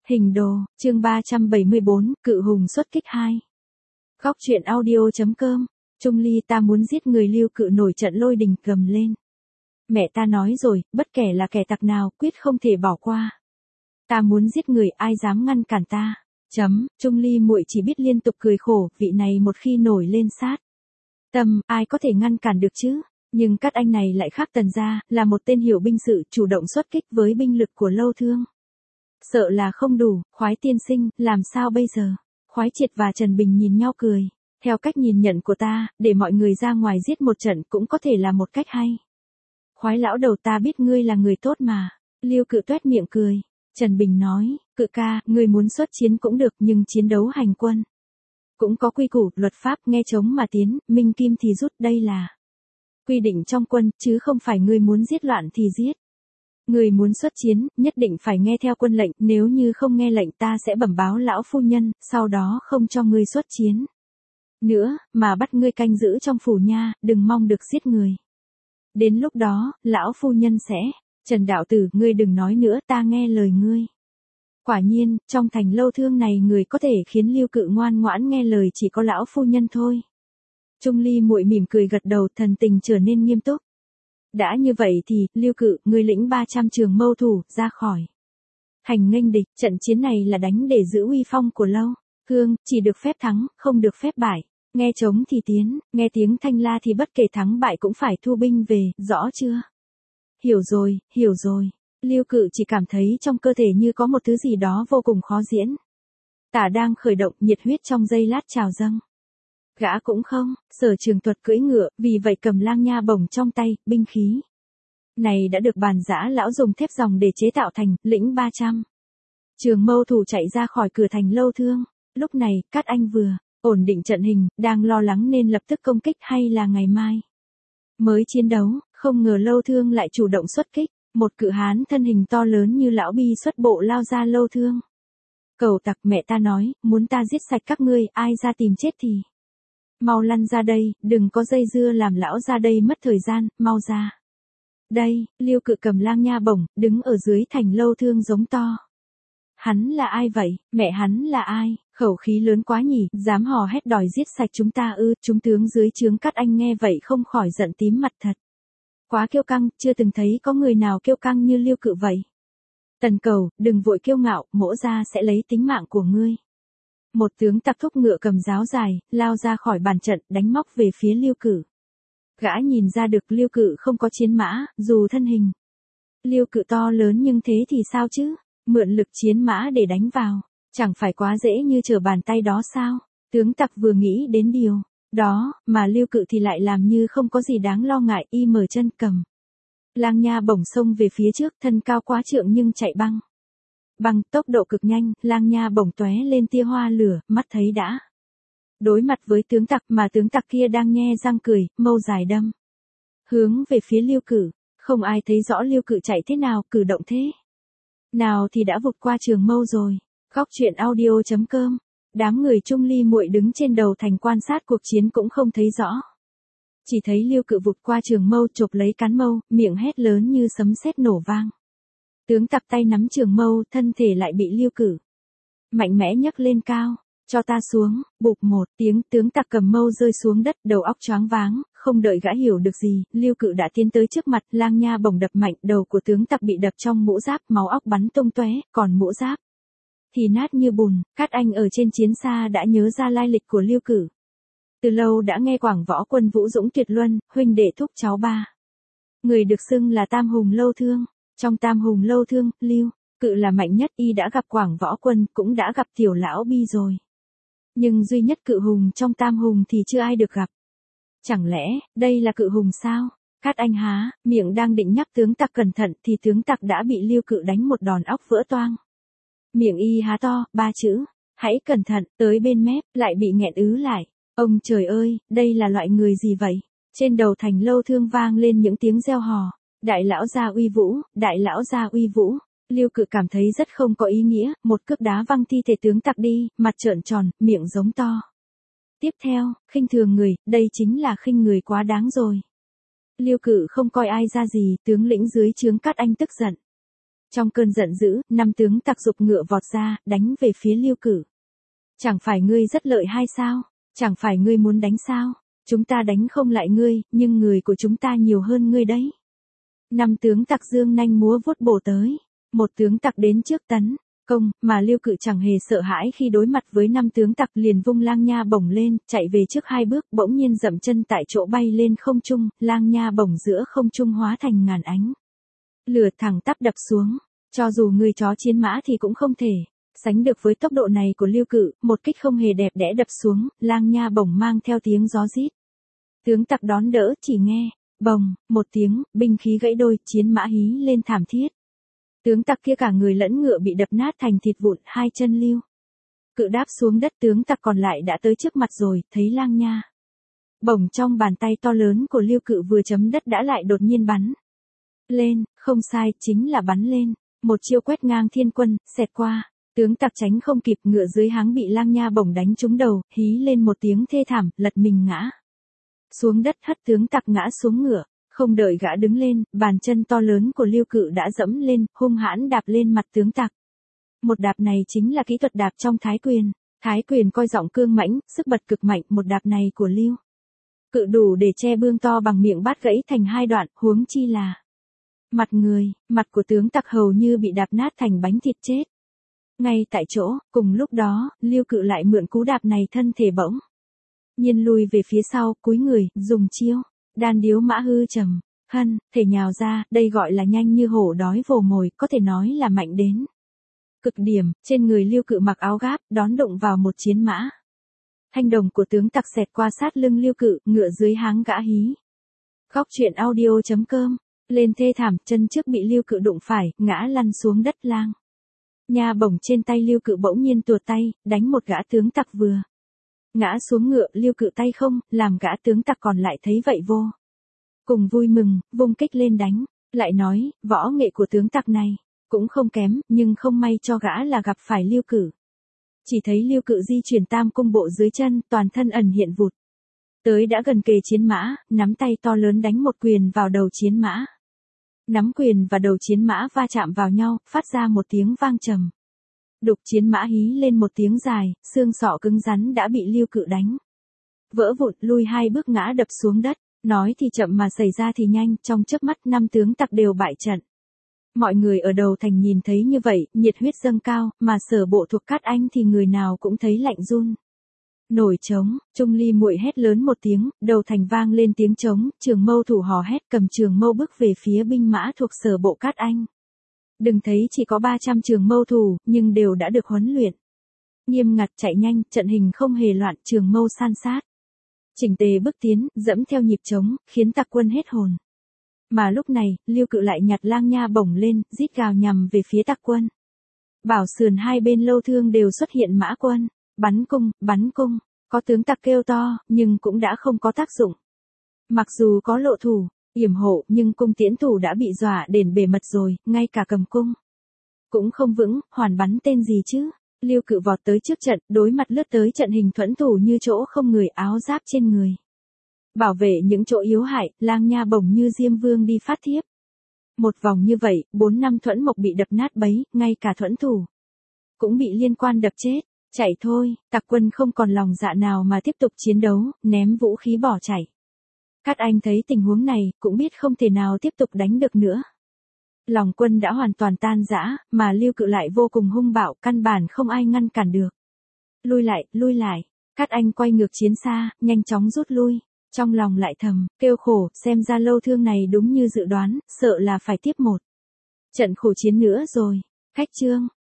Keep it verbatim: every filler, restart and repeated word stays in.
Hình đồ, chương ba trăm bảy mươi bốn, Cự hùng xuất kích hai. Góc truyện audio.com, Trung Ly ta muốn giết người Lưu Cự nổi trận lôi đình gầm lên. Mẹ ta nói rồi, bất kể là kẻ tặc nào, quyết không thể bỏ qua. Ta muốn giết người, ai dám ngăn cản ta. Chấm, Trung Ly muội chỉ biết liên tục cười khổ, vị này một khi nổi lên sát tâm, ai có thể ngăn cản được chứ? Nhưng các anh này lại khác Tần gia, là một tên hiểu binh sự, chủ động xuất kích với binh lực của Lâu Thương. Sợ là không đủ, Khoái tiên sinh, làm sao bây giờ? Khoái Triệt và Trần Bình nhìn nhau cười. Theo cách nhìn nhận của ta, để mọi người ra ngoài giết một trận cũng có thể là một cách hay. Khoái lão đầu, ta biết ngươi là người tốt mà. Lưu Cự tuét miệng cười. Trần Bình nói, Cự ca, ngươi muốn xuất chiến cũng được, nhưng chiến đấu hành quân cũng có quy củ, luật pháp, nghe trống mà tiến, minh kim thì rút, đây là quy định trong quân, chứ không phải ngươi muốn giết loạn thì giết. Người muốn xuất chiến, nhất định phải nghe theo quân lệnh, nếu như không nghe lệnh ta sẽ bẩm báo lão phu nhân, sau đó không cho ngươi xuất chiến nữa, mà bắt ngươi canh giữ trong phủ nha, đừng mong được giết người. Đến lúc đó, lão phu nhân sẽ, Trần đạo tử, ngươi đừng nói nữa, ta nghe lời ngươi. Quả nhiên, trong thành Lâu Thương này người có thể khiến Lưu Cự ngoan ngoãn nghe lời chỉ có lão phu nhân thôi. Trung Ly muội mỉm cười gật đầu, thần tình trở nên nghiêm túc. Đã như vậy thì, Lưu Cự, ngươi lĩnh ba trăm trường mâu thủ, ra khỏi hành nghênh địch, trận chiến này là đánh để giữ uy phong của Lâu Thương, chỉ được phép thắng, không được phép bại. Nghe trống thì tiến, nghe tiếng thanh la thì bất kể thắng bại cũng phải thu binh về, rõ chưa? Hiểu rồi, hiểu rồi. Lưu Cự chỉ cảm thấy trong cơ thể như có một thứ gì đó vô cùng khó diễn. Tả đang khởi động, nhiệt huyết trong giây lát trào dâng. Gã cũng không, sở trường thuật cưỡi ngựa, vì vậy cầm lang nha bổng trong tay, binh khí này đã được bàn giã lão dùng thép ròng để chế tạo thành, lĩnh ba trăm. Trường mâu thủ chạy ra khỏi cửa thành Lâu Thương. Lúc này, các anh vừa ổn định trận hình, đang lo lắng nên lập tức công kích hay là ngày mai mới chiến đấu, không ngờ Lâu Thương lại chủ động xuất kích. Một cự hán thân hình to lớn như lão bi xuất bộ lao ra Lâu Thương. Cẩu tặc, mẹ ta nói, muốn ta giết sạch các ngươi, ai ra tìm chết thì mau lăn ra đây, đừng có dây dưa làm lão ra đây mất thời gian, mau ra. Đây, Lưu Cự cầm lang nha bổng, đứng ở dưới thành Lâu Thương giống to. Hắn là ai vậy, mẹ hắn là ai, khẩu khí lớn quá nhỉ, dám hò hét đòi giết sạch chúng ta ư, chúng tướng dưới trướng các anh nghe vậy không khỏi giận tím mặt thật. Quá kiêu căng, chưa từng thấy có người nào kiêu căng như Lưu Cự vậy. Tần Cầu, đừng vội kiêu ngạo, mỗ ra sẽ lấy tính mạng của ngươi. Một tướng tặc thúc ngựa cầm giáo dài, lao ra khỏi bàn trận, đánh móc về phía Lưu Cự. Gã nhìn ra được Lưu Cự không có chiến mã, dù thân hình Lưu Cự to lớn nhưng thế thì sao chứ, mượn lực chiến mã để đánh vào, chẳng phải quá dễ như trở bàn tay đó sao? Tướng tặc vừa nghĩ đến điều đó, mà Lưu Cự thì lại làm như không có gì đáng lo ngại, y mở chân cầm lang nha bổng xông về phía trước, thân cao quá trượng nhưng chạy băng bằng tốc độ cực nhanh, lang nha bổng tóe lên tia hoa lửa, mắt thấy đã đối mặt với tướng tặc, mà tướng tặc kia đang nhe răng cười, mâu dài đâm hướng về phía Lưu Cự. Không ai thấy rõ Lưu Cự chạy thế nào, cử động thế nào thì đã vụt qua trường mâu rồi. Góc truyện audio.com, đám người Trung Ly muội đứng trên đầu thành quan sát cuộc chiến cũng không thấy rõ. Chỉ thấy Lưu Cự vụt qua trường mâu, chộp lấy cán mâu, miệng hét lớn như sấm sét nổ vang. Tướng tặc tay nắm trường mâu, thân thể lại bị Lưu Cự mạnh mẽ nhấc lên cao. Cho ta xuống, bụp một tiếng, tướng tặc cầm mâu rơi xuống đất, đầu óc choáng váng, không đợi gã hiểu được gì, Lưu Cự đã tiến tới trước mặt, lang nha bổng đập mạnh, đầu của tướng tặc bị đập trong mũ giáp, máu óc bắn tung tóe, còn mũ giáp thì nát như bùn. Các anh ở trên chiến xa đã nhớ ra lai lịch của Lưu Cự. Từ lâu đã nghe Quảng Võ Quân vũ dũng tuyệt luân, huynh đệ thúc cháu ba người được xưng là Tam Hùng Lâu Thương. Trong Tam Hùng Lâu Thương, Lưu Cự là mạnh nhất, y đã gặp Quảng Võ Quân, cũng đã gặp tiểu lão bi rồi. Nhưng duy nhất cự hùng trong Tam Hùng thì chưa ai được gặp. Chẳng lẽ, đây là cự hùng sao? Cát Anh há, miệng đang định nhắc tướng tặc cẩn thận thì tướng tặc đã bị Lưu Cự đánh một đòn óc vỡ toang. Miệng y há to, ba chữ, hãy cẩn thận, tới bên mép, lại bị nghẹn ứ lại. Ông trời ơi, đây là loại người gì vậy? Trên đầu thành Lâu Thương vang lên những tiếng reo hò. Đại lão gia uy vũ, đại lão gia uy vũ. Lưu Cự cảm thấy rất không có ý nghĩa, một cước đá văng thi thể tướng tặc đi, mặt trợn tròn, miệng giống to. Tiếp theo, khinh thường người, đây chính là khinh người quá đáng rồi. Lưu Cự không coi ai ra gì, tướng lĩnh dưới trướng Cát Anh tức giận. Trong cơn giận dữ, năm tướng tặc giục ngựa vọt ra, đánh về phía Lưu Cử. Chẳng phải ngươi rất lợi hay sao? Chẳng phải ngươi muốn đánh sao? Chúng ta đánh không lại ngươi, nhưng người của chúng ta nhiều hơn ngươi đấy. Năm tướng tặc dương nanh múa vuốt bổ tới. Một tướng tặc đến trước tấn công, mà Lưu Cự chẳng hề sợ hãi khi đối mặt với năm tướng tặc, liền vung lang nha bổng lên, chạy về trước hai bước, bỗng nhiên dậm chân tại chỗ bay lên không trung, lang nha bổng giữa không trung hóa thành ngàn ánh lửa thẳng tắp đập xuống. Cho dù người chó chiến mã thì cũng không thể sánh được với tốc độ này của Lưu Cự, một kích không hề đẹp đẽ đập xuống, lang nha bổng mang theo tiếng gió rít. Tướng tặc đón đỡ, chỉ nghe bồng một tiếng, binh khí gãy đôi, chiến mã hí lên thảm thiết. Tướng tặc kia cả người lẫn ngựa bị đập nát thành thịt vụn, hai chân Lưu Cự đáp xuống đất, tướng tặc còn lại đã tới trước mặt rồi, thấy lang nha bổng trong bàn tay to lớn của Lưu Cự vừa chấm đất đã lại đột nhiên bắn lên, không sai, chính là bắn lên. Một chiêu quét ngang thiên quân, xẹt qua. Tướng tặc tránh không kịp, ngựa dưới háng bị lang nha bổng đánh trúng đầu, hí lên một tiếng thê thảm, lật mình ngã xuống đất, hất tướng tặc ngã xuống ngựa. Không đợi gã đứng lên, bàn chân to lớn của Lưu Cự đã dẫm lên, hung hãn đạp lên mặt tướng tặc. Một đạp này chính là kỹ thuật đạp trong Thái Quyền. Thái Quyền coi giọng cương mãnh, sức bật cực mạnh, một đạp này của Lưu Cự đủ để che bương to bằng miệng bát gãy thành hai đoạn, huống chi là mặt người, mặt của tướng tặc hầu như bị đạp nát thành bánh thịt chết. Ngay tại chỗ, cùng lúc đó, Lưu Cự lại mượn cú đạp này thân thể bỗng nhiên lùi về phía sau, cúi người, dùng chiêu đan điếu mã hư trầm hân, thể nhào ra, đây gọi là nhanh như hổ đói vồ mồi, có thể nói là mạnh đến cực điểm. Trên người Lưu Cự mặc áo gáp, đón đụng vào một chiến mã thanh đồng của tướng tặc xẹt qua sát lưng Lưu Cự, ngựa dưới háng gã hí. Góc truyện audio chấm com lên thê thảm, chân trước bị Lưu Cự đụng phải, ngã lăn xuống đất, lang nha bổng trên tay Lưu Cự bỗng nhiên tuột tay, đánh một gã tướng tặc vừa ngã xuống ngựa. Lưu Cự tay không, làm gã tướng tặc còn lại thấy vậy vô cùng vui mừng, vung kích lên đánh. Lại nói, võ nghệ của tướng tặc này cũng không kém, nhưng không may cho gã là gặp phải Lưu Cự. Chỉ thấy Lưu Cự di chuyển tam cung bộ dưới chân, toàn thân ẩn hiện vụt tới đã gần kề chiến mã, nắm tay to lớn đánh một quyền vào đầu chiến mã. Nắm quyền và đầu chiến mã va chạm vào nhau, phát ra một tiếng vang trầm đục, chiến mã hí lên một tiếng dài, xương sọ cứng rắn đã bị Lưu Cự đánh vỡ vụn, lui hai bước ngã đập xuống đất. Nói thì chậm mà xảy ra thì nhanh, trong chớp mắt năm tướng tặc đều bại trận. Mọi người ở đầu thành nhìn thấy như vậy, nhiệt huyết dâng cao, mà Sở Bộ thuộc Cát Anh thì người nào cũng thấy lạnh run nổi trống. Trung Ly muội hét lớn một tiếng, đầu thành vang lên tiếng trống, Trường Mâu thủ hò hét, cầm trường mâu bước về phía binh mã thuộc Sở Bộ Cát Anh. Đừng thấy chỉ có ba trăm trường mâu thủ, nhưng đều đã được huấn luyện nghiêm ngặt, chạy nhanh, trận hình không hề loạn, trường mâu san sát chỉnh tề bước tiến, dẫm theo nhịp trống, khiến tặc quân hết hồn. Mà lúc này, Lưu Cự lại nhặt lang nha bổng lên, rít gào nhằm về phía tặc quân. Bảo sườn hai bên lâu thương đều xuất hiện mã quân, bắn cung, bắn cung. Có tướng tặc kêu to, nhưng cũng đã không có tác dụng. Mặc dù có lộ thủ, yểm hộ, nhưng cung tiễn thủ đã bị dọa đến bề mật rồi, ngay cả cầm cung cũng không vững, hoàn bắn tên gì chứ. Lưu Cự vọt tới trước trận, đối mặt lướt tới trận hình thuẫn thủ như chỗ không người, áo giáp trên người bảo vệ những chỗ yếu hại, lang nha bổng như Diêm Vương đi phát thiếp. Một vòng như vậy, bốn năm thuẫn mộc bị đập nát bấy, ngay cả thuẫn thủ cũng bị liên quan đập chết. Chạy thôi, tặc quân không còn lòng dạ nào mà tiếp tục chiến đấu, ném vũ khí bỏ chạy. Cát Anh thấy tình huống này, cũng biết không thể nào tiếp tục đánh được nữa. Lòng quân đã hoàn toàn tan rã, mà Lưu Cự lại vô cùng hung bạo, căn bản không ai ngăn cản được. Lui lại, lui lại. Cát Anh quay ngược chiến xa, nhanh chóng rút lui. Trong lòng lại thầm, kêu khổ, xem ra lâu thương này đúng như dự đoán, sợ là phải tiếp một trận khổ chiến nữa rồi. Khách chương.